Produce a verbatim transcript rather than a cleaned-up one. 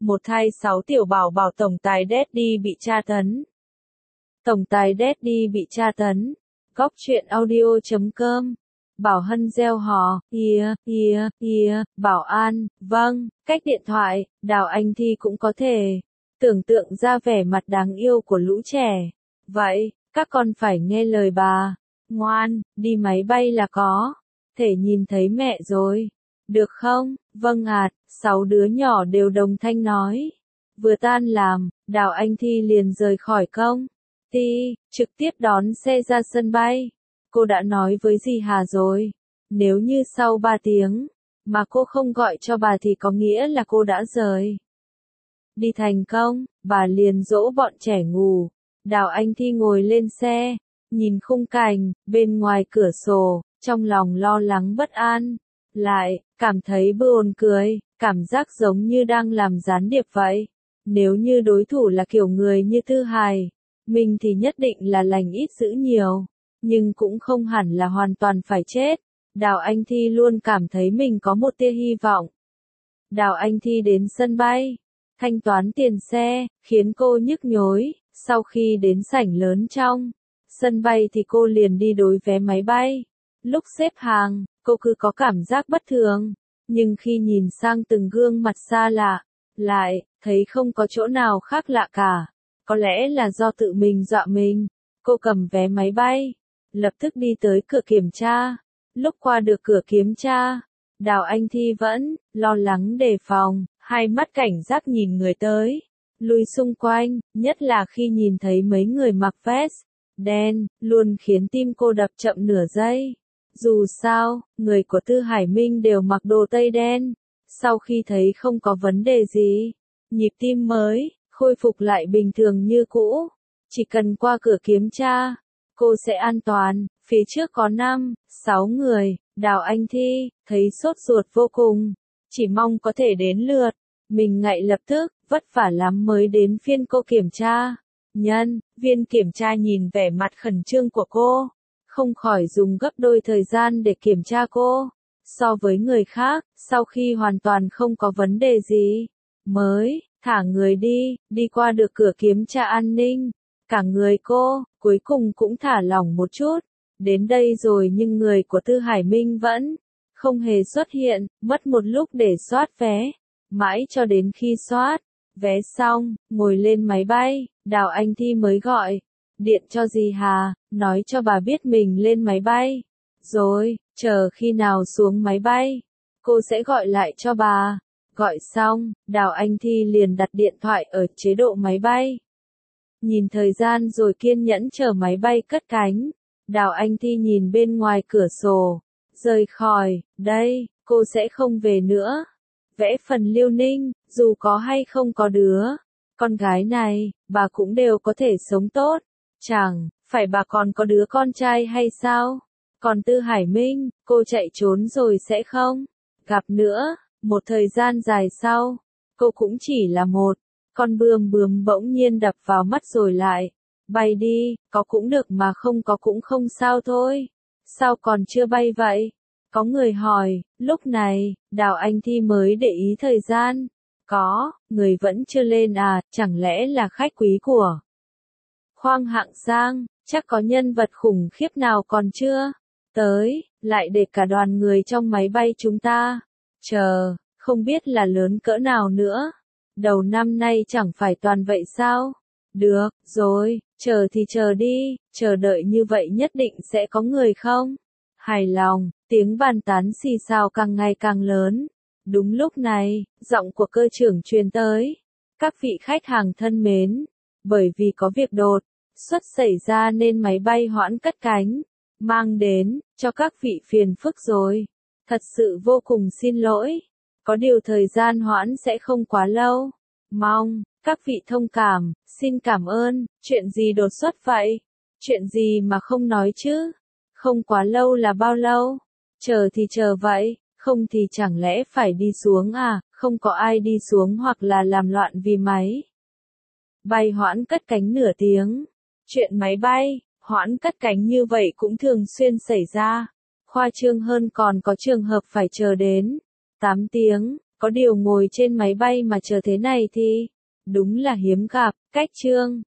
một thai sáu tiểu bảo bảo tổng tài Daddy bị tra tấn. Tổng tài Daddy bị tra tấn. Góc truyện audio chấm com. Bảo Hân gieo hò, yeah, yeah, yeah, Bảo An, vâng, cách điện thoại, Đào Anh Thi cũng có thể tưởng tượng ra vẻ mặt đáng yêu của lũ trẻ. Vậy, các con phải nghe lời bà. Ngoan, đi máy bay là có thể nhìn thấy mẹ rồi. Được không? Vâng ạ, sáu đứa nhỏ đều đồng thanh nói. Vừa tan làm, Đào Anh Thi liền rời khỏi công ty, trực tiếp đón xe ra sân bay. Cô đã nói với dì Hà rồi, nếu như sau ba tiếng mà cô không gọi cho bà thì có nghĩa là cô đã rời đi thành công. Bà liền dỗ bọn trẻ ngủ. Đào Anh Thi ngồi lên xe, nhìn khung cảnh bên ngoài cửa sổ, trong lòng lo lắng bất an, lại cảm thấy buồn cười, cảm giác giống như đang làm gián điệp vậy. Nếu như đối thủ là kiểu người như Thư Hải, mình thì nhất định là lành ít dữ nhiều, nhưng cũng không hẳn là hoàn toàn phải chết. Đào Anh Thi luôn cảm thấy mình có một tia hy vọng. Đào Anh Thi đến sân bay, thanh toán tiền xe, khiến cô nhức nhối. Sau khi đến sảnh lớn trong sân bay thì cô liền đi đối vé máy bay. Lúc xếp hàng, cô cứ có cảm giác bất thường, nhưng khi nhìn sang từng gương mặt xa lạ, lại thấy không có chỗ nào khác lạ cả. Có lẽ là do tự mình dọa mình. Cô cầm vé máy bay, lập tức đi tới cửa kiểm tra. Lúc qua được cửa kiểm tra, Đào Anh Thi vẫn lo lắng đề phòng, hai mắt cảnh giác nhìn người tới lui xung quanh, nhất là khi nhìn thấy mấy người mặc vest đen, luôn khiến tim cô đập chậm nửa giây. Dù sao, người của Tư Hải Minh đều mặc đồ tây đen. Sau khi thấy không có vấn đề gì, nhịp tim mới khôi phục lại bình thường như cũ. Chỉ cần qua cửa kiểm tra, cô sẽ an toàn. Phía trước có năm, sáu người. Đào Anh Thi thấy sốt ruột vô cùng, chỉ mong có thể đến lượt mình ngay lập tức. Vất vả lắm mới đến phiên cô kiểm tra. Nhân viên kiểm tra nhìn vẻ mặt khẩn trương của cô, không khỏi dùng gấp đôi thời gian để kiểm tra cô. So với người khác, sau khi hoàn toàn không có vấn đề gì, mới thả người đi, đi qua được cửa kiểm tra an ninh. Cả người cô, cuối cùng cũng thả lỏng một chút. Đến đây rồi nhưng người của Tư Hải Minh vẫn không hề xuất hiện, mất một lúc để soát vé. Mãi cho đến khi soát vé xong, ngồi lên máy bay, Đào Anh Thi mới gọi điện cho dì Hà, nói cho bà biết mình lên máy bay rồi, chờ khi nào xuống máy bay, cô sẽ gọi lại cho bà. Gọi xong, Đào Anh Thi liền đặt điện thoại ở chế độ máy bay. Nhìn thời gian rồi kiên nhẫn chờ máy bay cất cánh. Đào Anh Thi nhìn bên ngoài cửa sổ, rời khỏi đây, cô sẽ không về nữa. Vẽ phần Liêu Ninh, dù có hay không có đứa con gái này, bà cũng đều có thể sống tốt. Chẳng phải bà còn có đứa con trai hay sao? Còn Tư Hải Minh, cô chạy trốn rồi sẽ không gặp nữa. Một thời gian dài sau, cô cũng chỉ là một con bươm bướm bỗng nhiên đập vào mắt rồi lại bay đi. Có cũng được mà không có cũng không sao thôi. Sao còn chưa bay vậy? Có người hỏi. Lúc này, Đào Anh Thi mới để ý thời gian. Có, người vẫn chưa lên à, chẳng lẽ là khách quý của Khoang Hạng Sang? Chắc có nhân vật khủng khiếp nào còn chưa tới, lại để cả đoàn người trong máy bay chúng ta chờ, không biết là lớn cỡ nào nữa. Đầu năm nay chẳng phải toàn vậy sao? Được rồi, chờ thì chờ đi, chờ đợi như vậy nhất định sẽ có người không hài lòng. Tiếng bàn tán xì xào càng ngày càng lớn. Đúng lúc này, giọng của cơ trưởng truyền tới. Các vị khách hàng thân mến, bởi vì có việc đột xuất xảy ra nên máy bay hoãn cất cánh, mang đến cho các vị phiền phức rồi. Thật sự vô cùng xin lỗi. Có điều thời gian hoãn sẽ không quá lâu. Mong các vị thông cảm, xin cảm ơn. Chuyện gì đột xuất vậy? Chuyện gì mà không nói chứ? Không quá lâu là bao lâu? Chờ thì chờ vậy, không thì chẳng lẽ phải đi xuống à? Không có ai đi xuống hoặc là làm loạn vì máy bay hoãn cất cánh nửa tiếng. Chuyện máy bay hoãn cất cánh như vậy cũng thường xuyên xảy ra. Khoa trương hơn còn có trường hợp phải chờ đến tám tiếng, Có điều ngồi trên máy bay mà chờ thế này thì đúng là hiếm gặp. Cách chương